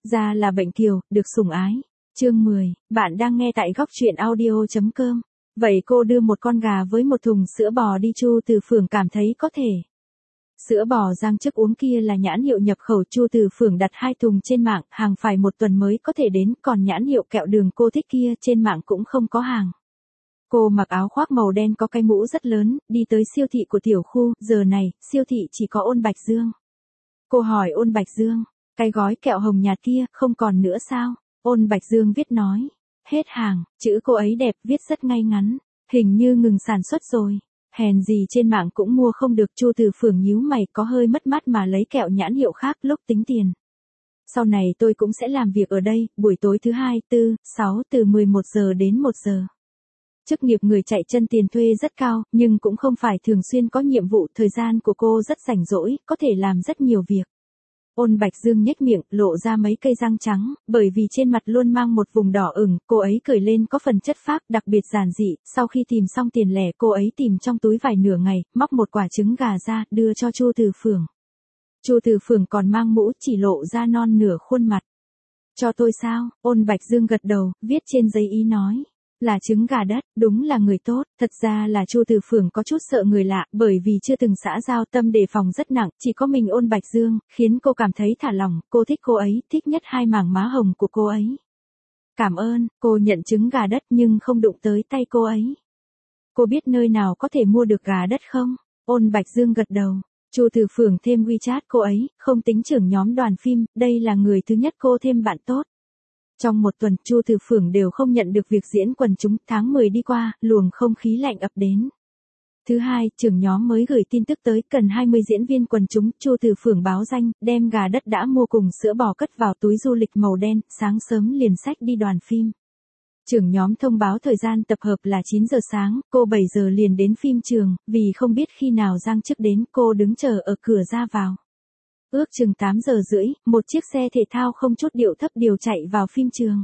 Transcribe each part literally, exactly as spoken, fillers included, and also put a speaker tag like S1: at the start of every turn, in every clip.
S1: Ra là bệnh kiều, được sủng ái. Chương mười, bạn đang nghe tại góc truyện audio chấm com. Vậy cô đưa một con gà với một thùng sữa bò đi, Chu Từ Phường cảm thấy có thể. Sữa bò Giang Chức uống kia là nhãn hiệu nhập khẩu, Chu Từ Phường đặt hai thùng trên mạng, hàng phải một tuần mới có thể đến, còn nhãn hiệu kẹo đường cô thích kia trên mạng cũng không có hàng. Cô mặc áo khoác màu đen có cái mũ rất lớn, đi tới siêu thị của tiểu khu, giờ này, siêu thị chỉ có Ôn Bạch Dương. Cô hỏi Ôn Bạch Dương, cái gói kẹo hồng nhạt kia, không còn nữa sao? Ôn Bạch Dương viết nói, hết hàng, chữ cô ấy đẹp, viết rất ngay ngắn, hình như ngừng sản xuất rồi. Hèn gì trên mạng cũng mua không được. Chu Từ Phường nhíu mày, có hơi mất mát mà lấy kẹo nhãn hiệu khác lúc tính tiền. Sau này tôi cũng sẽ làm việc ở đây, buổi tối thứ hai, tư, sáu từ mười một giờ đến một giờ. Chức nghiệp người chạy chân tiền thuê rất cao, nhưng cũng không phải thường xuyên có nhiệm vụ, thời gian của cô rất rảnh rỗi, có thể làm rất nhiều việc. Ôn Bạch Dương nhếch miệng, lộ ra mấy cây răng trắng, bởi vì trên mặt luôn mang một vùng đỏ ửng, cô ấy cười lên có phần chất phác, đặc biệt giản dị. Sau khi tìm xong tiền lẻ, cô ấy tìm trong túi vải nửa ngày, móc một quả trứng gà ra, đưa cho Chu Từ Phường. Chu Từ Phường còn mang mũ, chỉ lộ ra non nửa khuôn mặt. Cho tôi sao? Ôn Bạch Dương gật đầu, viết trên giấy ý nói. Là trứng gà đất, đúng là người tốt. Thật ra là Chu Từ Phường có chút sợ người lạ, bởi vì chưa từng xã giao, tâm đề phòng rất nặng, chỉ có mình Ôn Bạch Dương, khiến cô cảm thấy thả lỏng. Cô thích cô ấy, thích nhất hai mảng má hồng của cô ấy. Cảm ơn. Cô nhận trứng gà đất nhưng không đụng tới tay cô ấy. Cô biết nơi nào có thể mua được gà đất không? Ôn Bạch Dương gật đầu. Chu Từ Phường thêm WeChat cô ấy, không tính trưởng nhóm đoàn phim, đây là người thứ nhất cô thêm bạn tốt. Trong một tuần, Chu Từ Phường đều không nhận được việc diễn quần chúng. Tháng mười đi qua, luồng không khí lạnh ập đến. Thứ hai, trưởng nhóm mới gửi tin tức tới, cần hai mươi diễn viên quần chúng. Chu Từ Phường báo danh, đem gà đất đã mua cùng sữa bò cất vào túi du lịch màu đen, sáng sớm liền xách đi đoàn phim. Trưởng nhóm thông báo thời gian tập hợp là chín giờ sáng, cô bảy giờ liền đến phim trường, vì không biết khi nào Giang Chức đến, cô đứng chờ ở cửa ra vào. Ước chừng tám giờ rưỡi, một chiếc xe thể thao không chút điệu thấp điều chạy vào phim trường.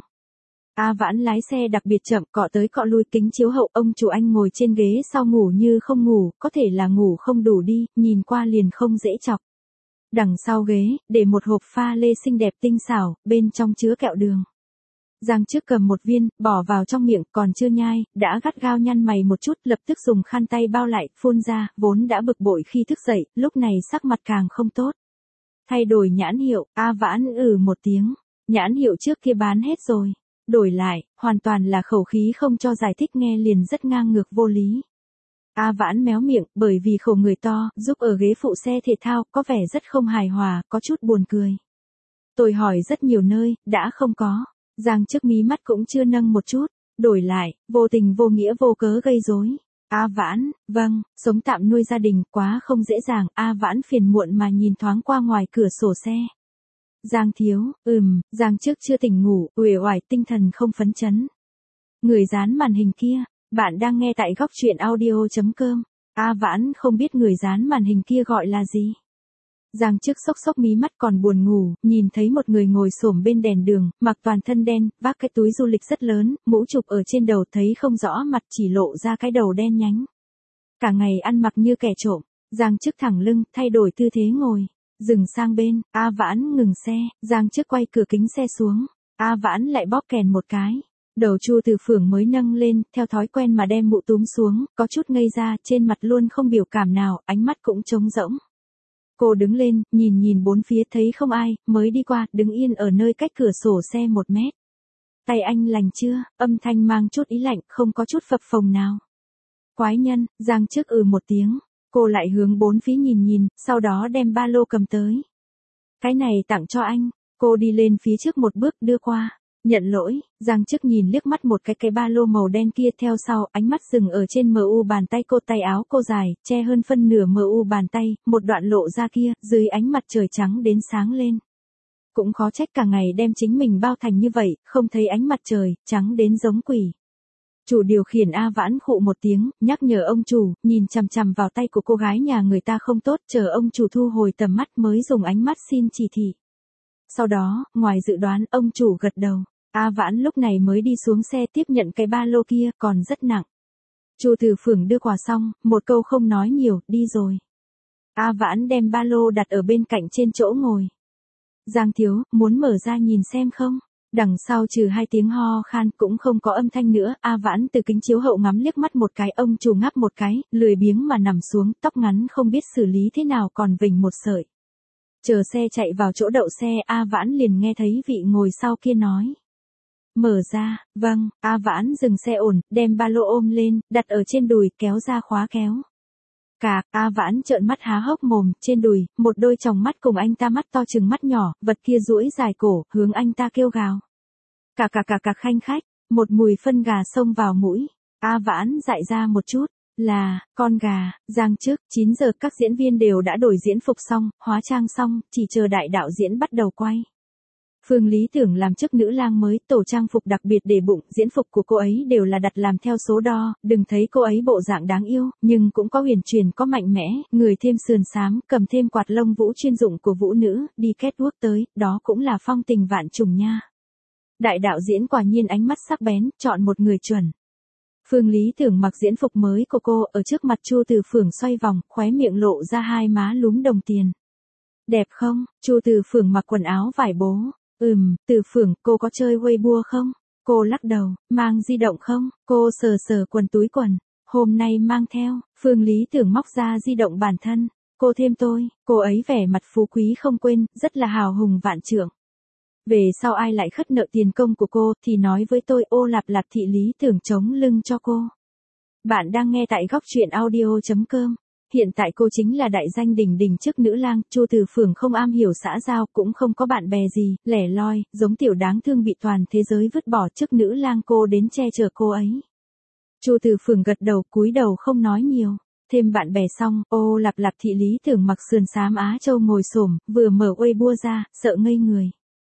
S1: A Vãn lái xe đặc biệt chậm, cọ tới cọ lui, kính chiếu hậu, ông chủ Anh ngồi trên ghế sau ngủ như không ngủ, có thể là ngủ không đủ đi, nhìn qua liền không dễ chọc. Đằng sau ghế, để một hộp pha lê xinh đẹp tinh xảo, bên trong chứa kẹo đường. Giang Chức cầm một viên, bỏ vào trong miệng, còn chưa nhai, đã gắt gao nhăn mày một chút, lập tức dùng khăn tay bao lại, phun ra, vốn đã bực bội khi thức dậy, lúc này sắc mặt càng không tốt. Thay đổi nhãn hiệu, A Vãn ừ một tiếng, nhãn hiệu trước kia bán hết rồi. Đổi lại, hoàn toàn là khẩu khí không cho giải thích, nghe liền rất ngang ngược vô lý. A Vãn méo miệng, bởi vì khổ người to, giúp ở ghế phụ xe thể thao, có vẻ rất không hài hòa, có chút buồn cười. Tôi hỏi rất nhiều nơi, đã không có. Giang Chức mí mắt cũng chưa nâng một chút. Đổi lại, vô tình vô nghĩa vô cớ gây rối. A Vãn, vâng, sống tạm nuôi gia đình, quá không dễ dàng. A Vãn phiền muộn mà nhìn thoáng qua ngoài cửa sổ xe. Giang thiếu, ừm, Giang Chức chưa tỉnh ngủ, uể oải, tinh thần không phấn chấn. Người dán màn hình kia, bạn đang nghe tại góc truyện audio chấm com. A Vãn không biết người dán màn hình kia gọi là gì. Giang Chức sốc sốc mí mắt, còn buồn ngủ, nhìn thấy một người ngồi xổm bên đèn đường, mặc toàn thân đen, vác cái túi du lịch rất lớn, mũ chụp ở trên đầu, thấy không rõ mặt, chỉ lộ ra cái đầu đen nhánh. Cả ngày ăn mặc như kẻ trộm. Giang Chức thẳng lưng, thay đổi tư thế ngồi. Dừng sang bên, A Vãn ngừng xe, Giang Chức quay cửa kính xe xuống. A Vãn lại bóp kèn một cái. Đầu Chu Từ Phường mới nâng lên, theo thói quen mà đem mũ túm xuống, có chút ngây ra, trên mặt luôn không biểu cảm nào, ánh mắt cũng trống rỗng. Cô đứng lên, nhìn nhìn bốn phía, thấy không ai, mới đi qua, đứng yên ở nơi cách cửa sổ xe một mét. Tay anh lành chưa? Âm thanh mang chút ý lạnh, không có chút phập phồng nào. Quái nhân. Giang Chức ừ một tiếng. Cô lại hướng bốn phía nhìn nhìn, sau đó đem ba lô cầm tới. Cái này tặng cho anh. Cô đi lên phía trước một bước, đưa qua. Nhận lỗi. Giang Chức nhìn liếc mắt một cái cái ba lô màu đen kia, theo sau, ánh mắt dừng ở trên em u bàn tay cô, tay áo cô dài, che hơn phân nửa em u bàn tay, một đoạn lộ ra kia, dưới ánh mặt trời trắng đến sáng lên. Cũng khó trách cả ngày đem chính mình bao thành như vậy, không thấy ánh mặt trời, trắng đến giống quỷ. Chủ điều khiển A Vãn khụ một tiếng, nhắc nhở ông chủ, nhìn chằm chằm vào tay của cô gái nhà người ta không tốt, chờ ông chủ thu hồi tầm mắt mới dùng ánh mắt xin chỉ thị. Sau đó, ngoài dự đoán, ông chủ gật đầu. A Vãn lúc này mới đi xuống xe tiếp nhận cái ba lô kia, còn rất nặng. Chu Từ Phường đưa quà xong, một câu không nói nhiều, đi rồi. A Vãn đem ba lô đặt ở bên cạnh trên chỗ ngồi. Giang thiếu, muốn mở ra nhìn xem không? Đằng sau trừ hai tiếng ho khan cũng không có âm thanh nữa, A Vãn từ kính chiếu hậu ngắm liếc mắt một cái, ông chủ ngáp một cái, lười biếng mà nằm xuống, tóc ngắn không biết xử lý thế nào còn vểnh một sợi. Chờ xe chạy vào chỗ đậu xe, A Vãn liền nghe thấy vị ngồi sau kia nói. Mở ra, vâng, A Vãn dừng xe ổn, đem ba lô ôm lên, đặt ở trên đùi, kéo ra khóa kéo. Cạc, A Vãn trợn mắt há hốc mồm, trên đùi, một đôi tròng mắt cùng anh ta mắt to chừng mắt nhỏ, vật kia duỗi dài cổ, hướng anh ta kêu gào. Cà cà cà cà khanh khách, một mùi phân gà xông vào mũi, A Vãn dại ra một chút, là, con gà, Giang trước, chín giờ các diễn viên đều đã đổi diễn phục xong, hóa trang xong, chỉ chờ đại đạo diễn bắt đầu quay. Phương Lý Tưởng làm chức nữ lang mới, tổ trang phục đặc biệt để bụng, diễn phục của cô ấy đều là đặt làm theo số đo, đừng thấy cô ấy bộ dạng đáng yêu, nhưng cũng có huyền truyền, có mạnh mẽ, người thêm sườn xám, cầm thêm quạt lông vũ chuyên dụng của vũ nữ, đi catwalk tới, đó cũng là phong tình vạn trùng nha. Đại đạo diễn quả nhiên ánh mắt sắc bén, chọn một người chuẩn. Phương Lý Tưởng mặc diễn phục mới của cô, ở trước mặt Chu Từ Phường xoay vòng, khóe miệng lộ ra hai má lúm đồng tiền. Đẹp không? Chu Từ Phường mặc quần áo vải bố. Ừm, Từ Phường, cô có chơi Weibo không? Cô lắc đầu, mang di động không? Cô sờ sờ quần túi quần. Hôm nay mang theo, Phương Lý Tưởng móc ra di động bản thân. Cô thêm tôi, cô ấy vẻ mặt phú quý không quên, rất là hào hùng vạn trượng. Về sau ai lại khất nợ tiền công của cô thì nói với tôi, ô lạp lạp thị Lý Tưởng chống lưng cho cô. Bạn đang nghe tại góc truyện audio chấm com. Hiện tại cô chính là đại danh đỉnh đỉnh chức nữ lang, Chu Từ Phường không am hiểu xã giao, cũng không có bạn bè gì, lẻ loi, giống tiểu đáng thương bị toàn thế giới vứt bỏ, chức nữ lang cô đến che chở cô ấy. Chu Từ Phường gật đầu, cúi đầu không nói nhiều. Thêm bạn bè xong, ô lạp lạp thị Lý Tưởng mặc sườn xám Á Châu ngồi xổm, vừa mở Weibo ra, sợ ngây người.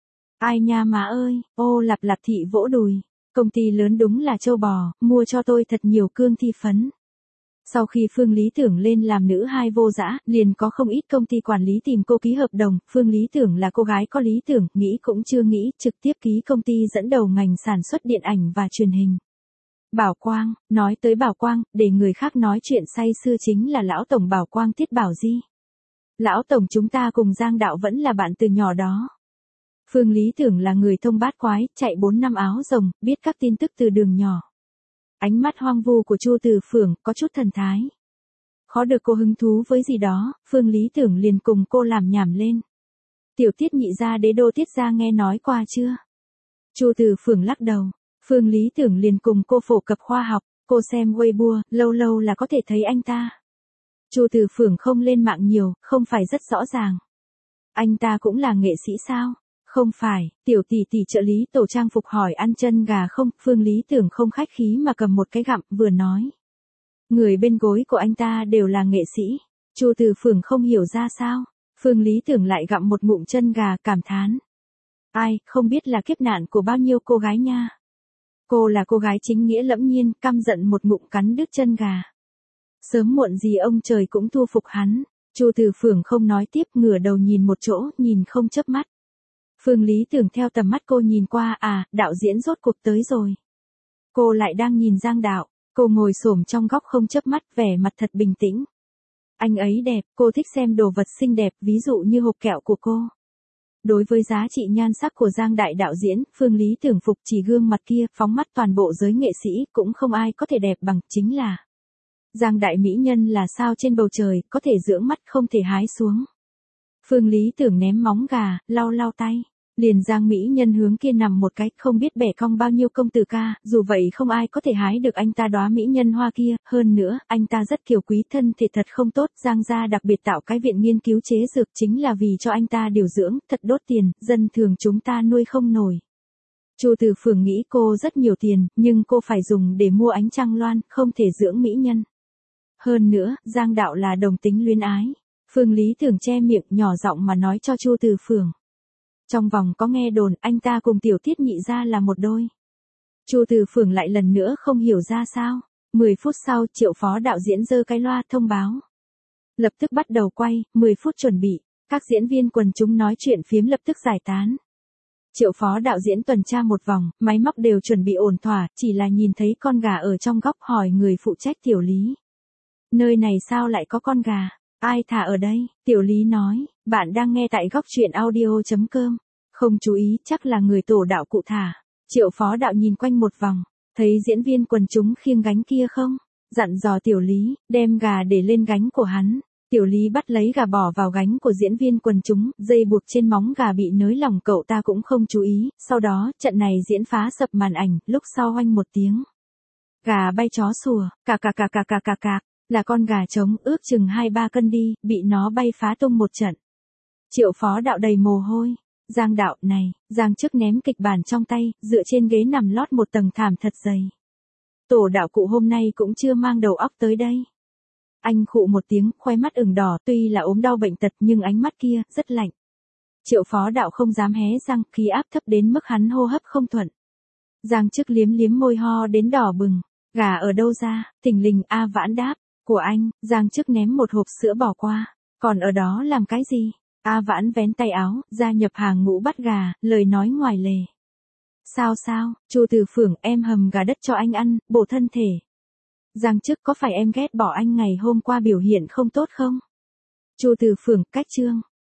S1: Ai nha má ơi, ô lạp lạp thị vỗ đùi. Công ty lớn đúng là châu bò, mua cho tôi thật nhiều cương thi phấn. Sau khi Phương Lý Tưởng lên làm nữ hai vô dã, liền có không ít công ty quản lý tìm cô ký hợp đồng, Phương Lý Tưởng là cô gái có lý tưởng, nghĩ cũng chưa nghĩ, trực tiếp ký công ty dẫn đầu ngành sản xuất điện ảnh và truyền hình. Bảo Quang, nói tới Bảo Quang, để người khác nói chuyện say sưa chính là lão tổng Bảo Quang Tiết Bảo Di. Lão tổng chúng ta cùng Giang Đạo vẫn là bạn từ nhỏ đó. Phương Lý Tưởng là người thông bát quái, chạy bốn năm áo rồng, biết các tin tức từ đường nhỏ. Ánh mắt hoang vu của Chu Từ Phường có chút thần thái. Khó được cô hứng thú với gì đó, Phương Lý Tưởng liền cùng cô làm nhảm lên. Tiểu Tiết nhị gia đế đô Tiết gia nghe nói qua chưa? Chu Từ Phường lắc đầu. Phương Lý Tưởng liền cùng cô phổ cập khoa học, cô xem Weibo, lâu lâu là có thể thấy anh ta. Chu Từ Phường không lên mạng nhiều, không phải rất rõ ràng. Anh ta cũng là nghệ sĩ sao? Không phải, tiểu tỷ tỷ trợ lý tổ trang phục hỏi ăn chân gà không, Phương Lý Tưởng không khách khí mà cầm một cái gặm, vừa nói. Người bên gối của anh ta đều là nghệ sĩ. Chu Từ Phường không hiểu ra sao. Phương Lý Tưởng lại gặm một ngụm chân gà, cảm thán. Ai, không biết là kiếp nạn của bao nhiêu cô gái nha. Cô là cô gái chính nghĩa lẫm nhiên, căm giận một ngụm cắn đứt chân gà. Sớm muộn gì ông trời cũng thu phục hắn. Chu Từ Phường không nói tiếp, ngửa đầu nhìn một chỗ, nhìn không chớp mắt. Phương Lý Tưởng theo tầm mắt cô nhìn qua, à, đạo diễn rốt cuộc tới rồi. Cô lại đang nhìn Giang Đạo, cô ngồi xổm trong góc không chớp mắt, vẻ mặt thật bình tĩnh. Anh ấy đẹp, cô thích xem đồ vật xinh đẹp, ví dụ như hộp kẹo của cô. Đối với giá trị nhan sắc của Giang đại đạo diễn, Phương Lý Tưởng phục chỉ gương mặt kia, phóng mắt toàn bộ giới nghệ sĩ, cũng không ai có thể đẹp bằng, chính là Giang đại mỹ nhân là sao trên bầu trời, có thể dưỡng mắt không thể hái xuống. Phương Lý Tưởng ném móng gà, lau lau tay. Liền Giang mỹ nhân hướng kia nằm một cái, không biết bẻ cong bao nhiêu công tử ca, dù vậy không ai có thể hái được anh ta đóa mỹ nhân hoa kia, hơn nữa, anh ta rất kiều quý, thân thể thật không tốt, Giang gia đặc biệt tạo cái viện nghiên cứu chế dược chính là vì cho anh ta điều dưỡng, thật đốt tiền, dân thường chúng ta nuôi không nổi. Chu Từ Phường nghĩ cô rất nhiều tiền, nhưng cô phải dùng để mua ánh trăng loan, không thể dưỡng mỹ nhân. Hơn nữa, Giang Đạo là đồng tính luyến ái. Phương Lý Tưởng che miệng nhỏ giọng mà nói cho Chu Từ Phường. Trong vòng có nghe đồn anh ta cùng Tiểu Tiết nhị gia là một đôi. Chu Từ Phường lại lần nữa không hiểu ra sao. mười phút sau, Triệu phó đạo diễn giơ cái loa thông báo. Lập tức bắt đầu quay, mười phút chuẩn bị. Các diễn viên quần chúng nói chuyện phiếm lập tức giải tán. Triệu phó đạo diễn tuần tra một vòng, máy móc đều chuẩn bị ổn thỏa, chỉ là nhìn thấy con gà ở trong góc hỏi người phụ trách Tiểu Lý. Nơi này sao lại có con gà? Ai thả ở đây? Tiểu Lý nói, bạn đang nghe tại góc truyện audio.com. Không chú ý, chắc là người tổ đạo cụ thả. Triệu phó đạo nhìn quanh một vòng, thấy diễn viên quần chúng khiêng gánh kia không? Dặn dò Tiểu Lý, đem gà để lên gánh của hắn. Tiểu Lý bắt lấy gà bỏ vào gánh của diễn viên quần chúng, dây buộc trên móng gà bị nới lỏng cậu ta cũng không chú ý, sau đó, trận này diễn phá sập màn ảnh, lúc sau oanh một tiếng. Gà bay chó sủa, cà cà cà cà cà cà cà, là con gà trống ước chừng hai ba cân đi, bị nó bay phá tung một trận. Triệu phó đạo đầy mồ hôi. Giang đạo này, Giang trước ném kịch bản trong tay, dựa trên ghế nằm lót một tầng thảm thật dày. Tổ đạo cụ hôm nay cũng chưa mang đầu óc tới đây. Anh khụ một tiếng, khoe mắt ửng đỏ, tuy là ốm đau bệnh tật nhưng ánh mắt kia, rất lạnh. Triệu phó đạo không dám hé răng, khí áp thấp đến mức hắn hô hấp không thuận. Giang trước liếm liếm môi ho đến đỏ bừng. Gà ở đâu ra? Thình lình A Vãn đáp. Của anh. Giang trước ném một hộp sữa bò qua. Còn ở đó làm cái gì? A Vãn vén tay áo, gia nhập hàng ngũ bắt gà, lời nói ngoài lề. Sao sao, Chu Từ Phưởng, em hầm gà đất cho anh ăn, bổ thân thể. Giang trước, có phải em ghét bỏ anh ngày hôm qua biểu hiện không tốt không? Chu Từ Phưởng, cách chương.